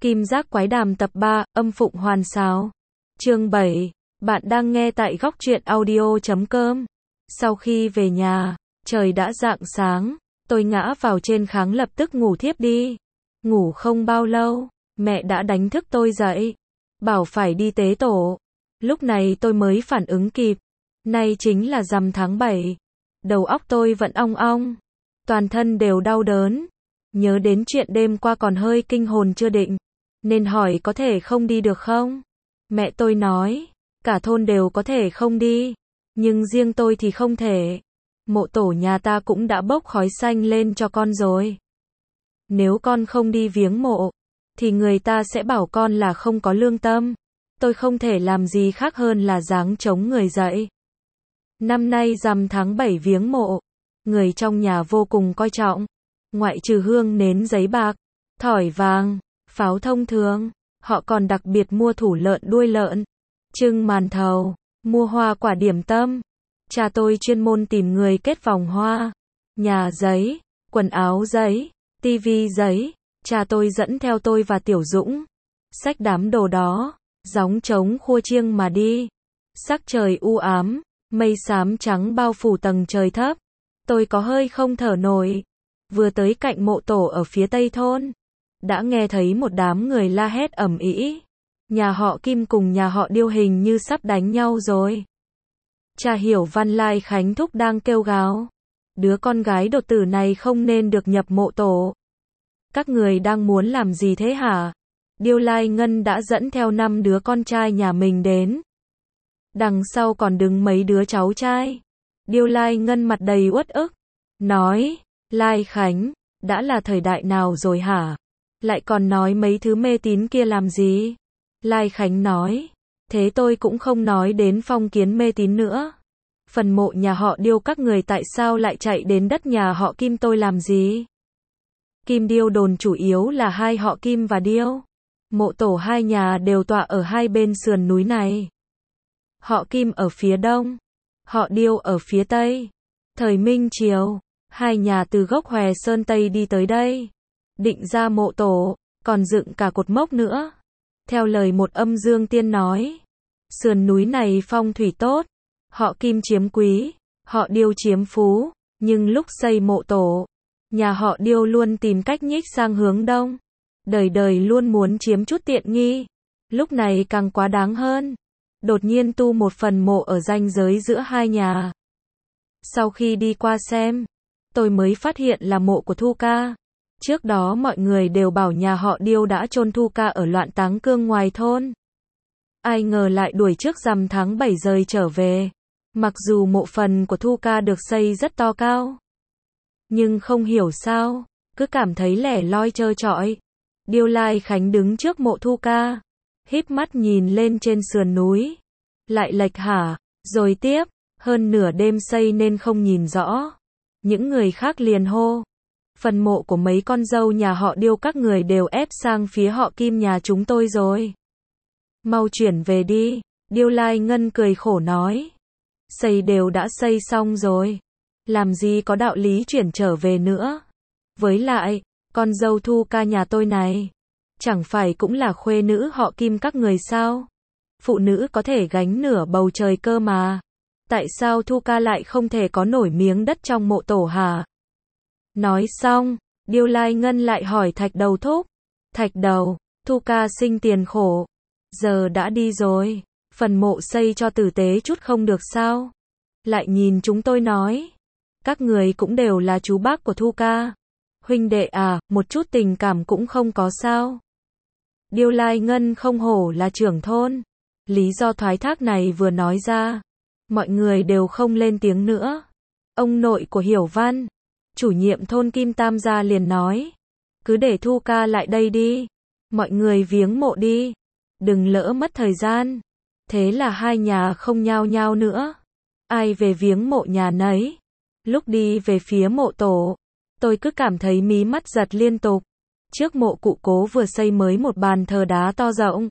Kim Giác Quái Đàm tập 3, âm phụng hoàn sáo. Chương 7. Bạn đang nghe tại góc truyện audio.com. Sau khi về nhà, trời đã rạng sáng, tôi ngã vào trên kháng lập tức ngủ thiếp đi. Ngủ không bao lâu, mẹ đã đánh thức tôi dậy, bảo phải đi tế tổ. Lúc này tôi mới phản ứng kịp, nay chính là rằm tháng 7. Đầu óc tôi vẫn ong ong, toàn thân đều đau đớn. Nhớ đến chuyện đêm qua còn hơi kinh hồn chưa định, nên hỏi có thể không đi được không? Mẹ tôi nói, cả thôn đều có thể không đi, nhưng riêng tôi thì không thể. Mộ tổ nhà ta cũng đã bốc khói xanh lên cho con rồi. Nếu con không đi viếng mộ, thì người ta sẽ bảo con là không có lương tâm. Tôi không thể làm gì khác hơn là giáng chống người dậy. Năm nay rằm tháng 7 viếng mộ, người trong nhà vô cùng coi trọng. Ngoại trừ hương nến giấy bạc, thỏi vàng, pháo thông thường, họ còn đặc biệt mua thủ lợn đuôi lợn, trưng màn thầu, mua hoa quả điểm tâm. Cha tôi chuyên môn tìm người kết vòng hoa, nhà giấy, quần áo giấy, tivi giấy. Cha tôi dẫn theo tôi và Tiểu Dũng, xách đám đồ đó, gióng trống khua chiêng mà đi. Sắc trời u ám, mây xám trắng bao phủ tầng trời thấp. Tôi có hơi không thở nổi. Vừa tới cạnh mộ tổ ở phía tây thôn, đã nghe thấy một đám người la hét ầm ĩ. Nhà họ Kim cùng nhà họ Điêu hình như sắp đánh nhau rồi. Cha Hiểu Văn Lai Khánh Thúc đang kêu gào, đứa con gái đột tử này không nên được nhập mộ tổ. Các người đang muốn làm gì thế hả? Điêu Lai Ngân đã dẫn theo 5 đứa con trai nhà mình đến. Đằng sau còn đứng mấy đứa cháu trai. Điêu Lai Ngân mặt đầy uất ức, nói, Lai Khánh, đã là thời đại nào rồi hả? Lại còn nói mấy thứ mê tín kia làm gì? Lai Khánh nói, thế tôi cũng không nói đến phong kiến mê tín nữa. Phần mộ nhà họ Điêu các người tại sao lại chạy đến đất nhà họ Kim tôi làm gì? Kim Điêu đồn chủ yếu là hai họ Kim và Điêu. Mộ tổ hai nhà đều tọa ở hai bên sườn núi này. Họ Kim ở phía đông, họ Điêu ở phía tây. Thời Minh Triều, hai nhà từ gốc Hòe Sơn Tây đi tới đây, định ra mộ tổ, còn dựng cả cột mốc nữa. Theo lời một âm dương tiên nói, sườn núi này phong thủy tốt, họ Kim chiếm quý, họ Điêu chiếm phú, nhưng lúc xây mộ tổ, nhà họ Điêu luôn tìm cách nhích sang hướng đông, đời đời luôn muốn chiếm chút tiện nghi. Lúc này càng quá đáng hơn, đột nhiên tu một phần mộ ở ranh giới giữa hai nhà. Sau khi đi qua xem, tôi mới phát hiện là mộ của Thu Ca. Trước đó mọi người đều bảo nhà họ Điêu đã chôn Thu Ca ở Loạn Táng Cương ngoài thôn. Ai ngờ lại đuổi trước rằm tháng 7 rời trở về. Mặc dù mộ phần của Thu Ca được xây rất to cao, nhưng không hiểu sao, cứ cảm thấy lẻ loi trơ trọi. Điêu Lai Khánh đứng trước mộ Thu Ca, híp mắt nhìn lên trên sườn núi. Lại lệch hả? Rồi tiếp, hơn nửa đêm xây nên không nhìn rõ. Những người khác liền hô, phần mộ của mấy con dâu nhà họ Điêu các người đều ép sang phía họ Kim nhà chúng tôi rồi. Mau chuyển về đi. Điêu Lai Ngân cười khổ nói, xây đều đã xây xong rồi, làm gì có đạo lý chuyển trở về nữa. Với lại, con dâu Thu Ca nhà tôi này, chẳng phải cũng là khuê nữ họ Kim các người sao? Phụ nữ có thể gánh nửa bầu trời cơ mà. Tại sao Thu Ca lại không thể có nổi miếng đất trong mộ tổ hả? Nói xong, Điêu Lai Ngân lại hỏi Thạch Đầu thúc. Thạch Đầu, Thu Ca sinh tiền khổ, giờ đã đi rồi, phần mộ xây cho tử tế chút không được sao? Lại nhìn chúng tôi nói, các người cũng đều là chú bác của Thu Ca. Huynh đệ à, một chút tình cảm cũng không có sao? Điêu Lai Ngân không hổ là trưởng thôn. Lý do thoái thác này vừa nói ra, mọi người đều không lên tiếng nữa. Ông nội của Hiểu Văn, chủ nhiệm thôn Kim Tam gia liền nói, cứ để Thu Ca lại đây đi, mọi người viếng mộ đi, đừng lỡ mất thời gian. Thế là hai nhà không nhao nhao nữa, ai về viếng mộ nhà nấy. Lúc đi về phía mộ tổ, tôi cứ cảm thấy mí mắt giật liên tục. Trước mộ cụ Cố vừa xây mới một bàn thờ đá to rộng.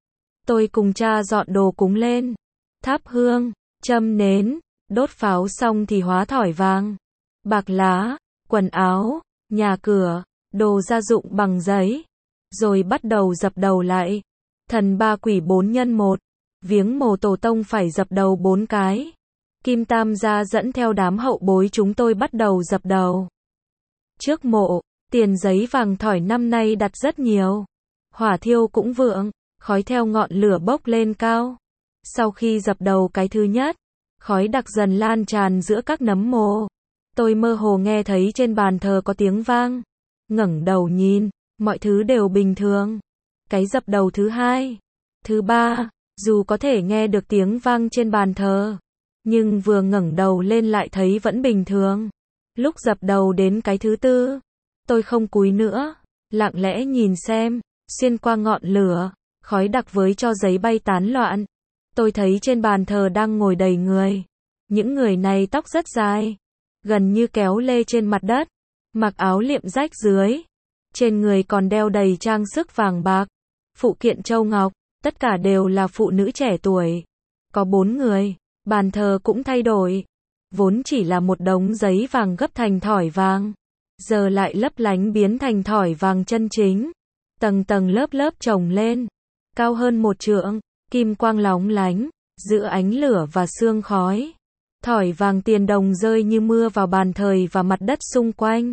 Tôi cùng cha dọn đồ cúng lên, thắp hương, châm nến, đốt pháo xong thì hóa thỏi vàng, bạc lá, quần áo, nhà cửa, đồ gia dụng bằng giấy. rồi bắt đầu dập đầu lại. Thần ba quỷ bốn nhân một, viếng mồ tổ tông phải dập đầu 4 cái. Kim Tam gia dẫn theo đám hậu bối chúng tôi bắt đầu dập đầu. Trước mộ, tiền giấy vàng thỏi năm nay đặt rất nhiều. Hỏa thiêu cũng vượng, khói theo ngọn lửa bốc lên cao. Sau khi dập đầu cái thứ nhất, khói đặc dần lan tràn giữa các nấm mồ. Tôi mơ hồ nghe thấy trên bàn thờ có tiếng vang. Ngẩng đầu nhìn, mọi thứ đều bình thường. Cái dập đầu thứ hai, thứ ba, dù có thể nghe được tiếng vang trên bàn thờ, nhưng vừa ngẩng đầu lên lại thấy vẫn bình thường. Lúc dập đầu đến cái thứ tư, tôi không cúi nữa, lặng lẽ nhìn xem, xuyên qua ngọn lửa, khói đặc với tro giấy bay tán loạn. Tôi thấy trên bàn thờ đang ngồi đầy người. Những người này tóc rất dài, gần như kéo lê trên mặt đất, mặc áo liệm rách dưới. Trên người còn đeo đầy trang sức vàng bạc, phụ kiện châu ngọc, tất cả đều là phụ nữ trẻ tuổi. Có 4 người, bàn thờ cũng thay đổi. Vốn chỉ là một đống giấy vàng gấp thành thỏi vàng, giờ lại lấp lánh biến thành thỏi vàng chân chính. Tầng tầng lớp lớp chồng lên, cao hơn 1 trượng, kim quang lóng lánh, giữa ánh lửa và sương khói. Thỏi vàng tiền đồng rơi như mưa vào bàn thờ và mặt đất xung quanh.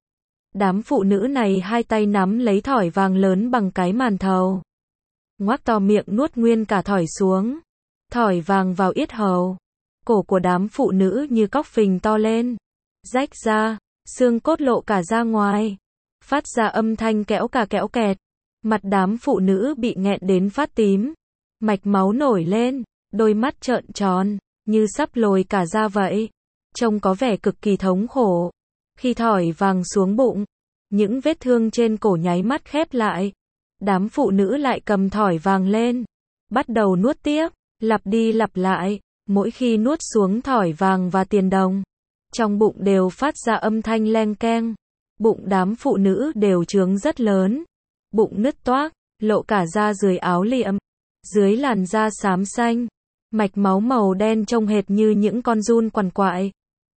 Đám phụ nữ này hai tay nắm lấy thỏi vàng lớn bằng cái màn thầu. Ngoác to miệng nuốt nguyên cả thỏi xuống. Thỏi vàng vào yết hầu. Cổ của đám phụ nữ như cóc phình to lên. Rách ra, xương cốt lộ cả ra ngoài. Phát ra âm thanh kẽo cả kẽo kẹt. Mặt đám phụ nữ bị nghẹn đến phát tím. Mạch máu nổi lên, đôi mắt trợn tròn, như sắp lồi cả ra vậy. Trông có vẻ cực kỳ thống khổ. Khi thỏi vàng xuống bụng, những vết thương trên cổ nháy mắt khép lại. Đám phụ nữ lại cầm thỏi vàng lên, bắt đầu nuốt tiếp, lặp đi lặp lại. Mỗi khi nuốt xuống thỏi vàng và tiền đồng, trong bụng đều phát ra âm thanh leng keng. Bụng đám phụ nữ đều trướng rất lớn, bụng nứt toác, lộ cả da dưới áo liệm, dưới làn da xám xanh, mạch máu màu đen trông hệt như những con giun quằn quại.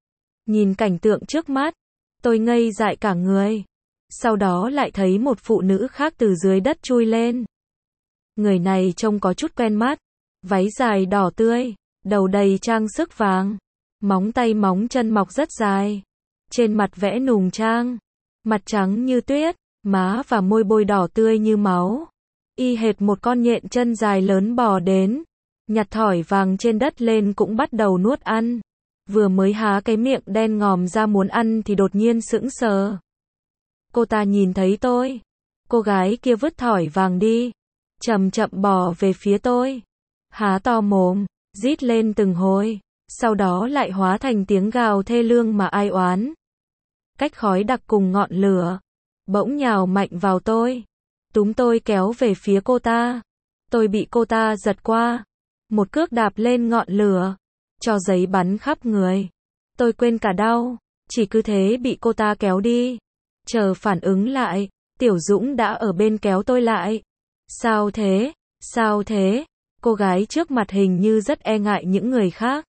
Nhìn cảnh tượng trước mắt, tôi ngây dại cả người. Sau đó lại thấy một phụ nữ khác từ dưới đất chui lên. Người này trông có chút quen mắt, váy dài đỏ tươi, đầu đầy trang sức vàng, móng tay móng chân mọc rất dài, trên mặt vẽ nùng trang, mặt trắng như tuyết, má và môi bôi đỏ tươi như máu. Y hệt một con nhện chân dài lớn bò đến, nhặt thỏi vàng trên đất lên cũng bắt đầu nuốt ăn. Vừa mới há cái miệng đen ngòm ra muốn ăn thì đột nhiên sững sờ. Cô ta nhìn thấy tôi. Cô gái kia vứt thỏi vàng đi, chậm chậm bò về phía tôi, há to mồm, rít lên từng hồi, sau đó lại hóa thành tiếng gào thê lương mà ai oán. Cách khói đặc cùng ngọn lửa, bỗng nhào mạnh vào tôi, túm tôi kéo về phía cô ta. Tôi bị cô ta giật qua, một cước đạp lên ngọn lửa, cho giấy bắn khắp người. Tôi quên cả đau, chỉ cứ thế bị cô ta kéo đi. Chờ phản ứng lại, Tiểu Dũng đã ở bên kéo tôi lại. Sao thế? Sao thế? Cô gái trước mặt hình như rất e ngại những người khác.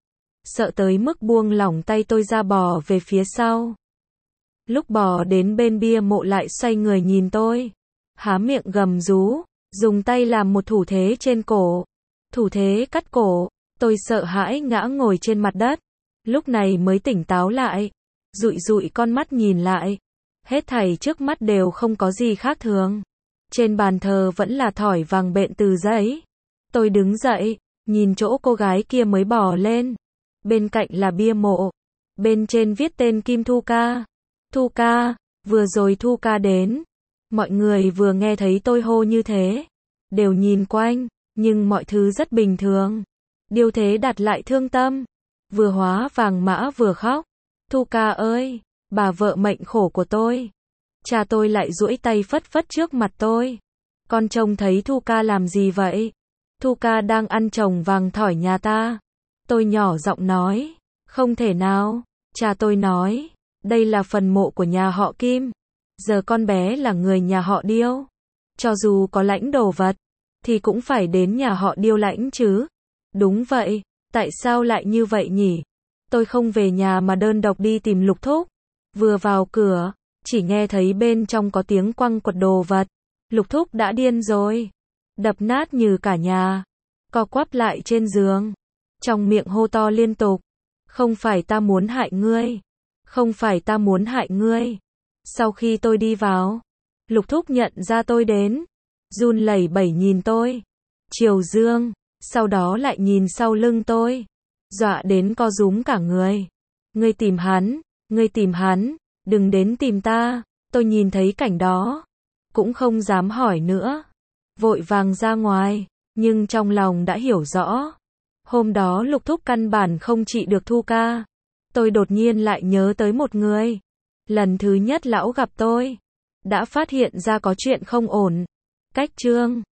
Sợ tới mức buông lỏng tay tôi ra bò về phía sau. Lúc bò đến bên bia mộ lại xoay người nhìn tôi. Há miệng gầm rú, dùng tay làm một thủ thế trên cổ. Thủ thế cắt cổ. Tôi sợ hãi ngã ngồi trên mặt đất. Lúc này mới tỉnh táo lại. Dụi dụi con mắt nhìn lại. Hết thảy trước mắt đều không có gì khác thường. Trên bàn thờ vẫn là thỏi vàng bện từ giấy. Tôi đứng dậy, nhìn chỗ cô gái kia mới bò lên. Bên cạnh là bia mộ. Bên trên viết tên Kim Thu Ca. Thu Ca, vừa rồi Thu Ca đến. Mọi người vừa nghe thấy tôi hô như thế, đều nhìn quanh, nhưng mọi thứ rất bình thường. Điều thế đặt lại thương tâm. Vừa hóa vàng mã vừa khóc. Thu Ca ơi, bà vợ mệnh khổ của tôi. Cha tôi lại duỗi tay phất phất trước mặt tôi. Con trông thấy Thu Ca làm gì vậy? Thu Ca đang ăn chồng vàng thỏi nhà ta. Tôi nhỏ giọng nói. Không thể nào. Cha tôi nói. Đây là phần mộ của nhà họ Kim. Giờ con bé là người nhà họ Điêu. Cho dù có lãnh đồ vật, thì cũng phải đến nhà họ Điêu lãnh chứ. Đúng vậy. Tại sao lại như vậy nhỉ? Tôi không về nhà mà đơn độc đi tìm Lục Thúc. Vừa vào cửa, chỉ nghe thấy bên trong có tiếng quăng quật đồ vật. Lục Thúc đã điên rồi. Đập nát như cả nhà. Co quắp lại trên giường. Trong miệng hô to liên tục. Không phải ta muốn hại ngươi. Không phải ta muốn hại ngươi. Sau khi tôi đi vào, Lục Thúc nhận ra tôi đến. Run lẩy bẩy nhìn tôi. Triều Dương. Sau đó lại nhìn sau lưng tôi. Dọa đến co rúm cả người. Ngươi tìm hắn. Ngươi tìm hắn. Đừng đến tìm ta. Tôi nhìn thấy cảnh đó. Cũng không dám hỏi nữa. Vội vàng ra ngoài. Nhưng trong lòng đã hiểu rõ. Hôm đó Lục Thúc căn bản không trị được Thu ca. Tôi đột nhiên lại nhớ tới một người. Lần thứ nhất lão gặp tôi, đã phát hiện ra có chuyện không ổn. Cách Trương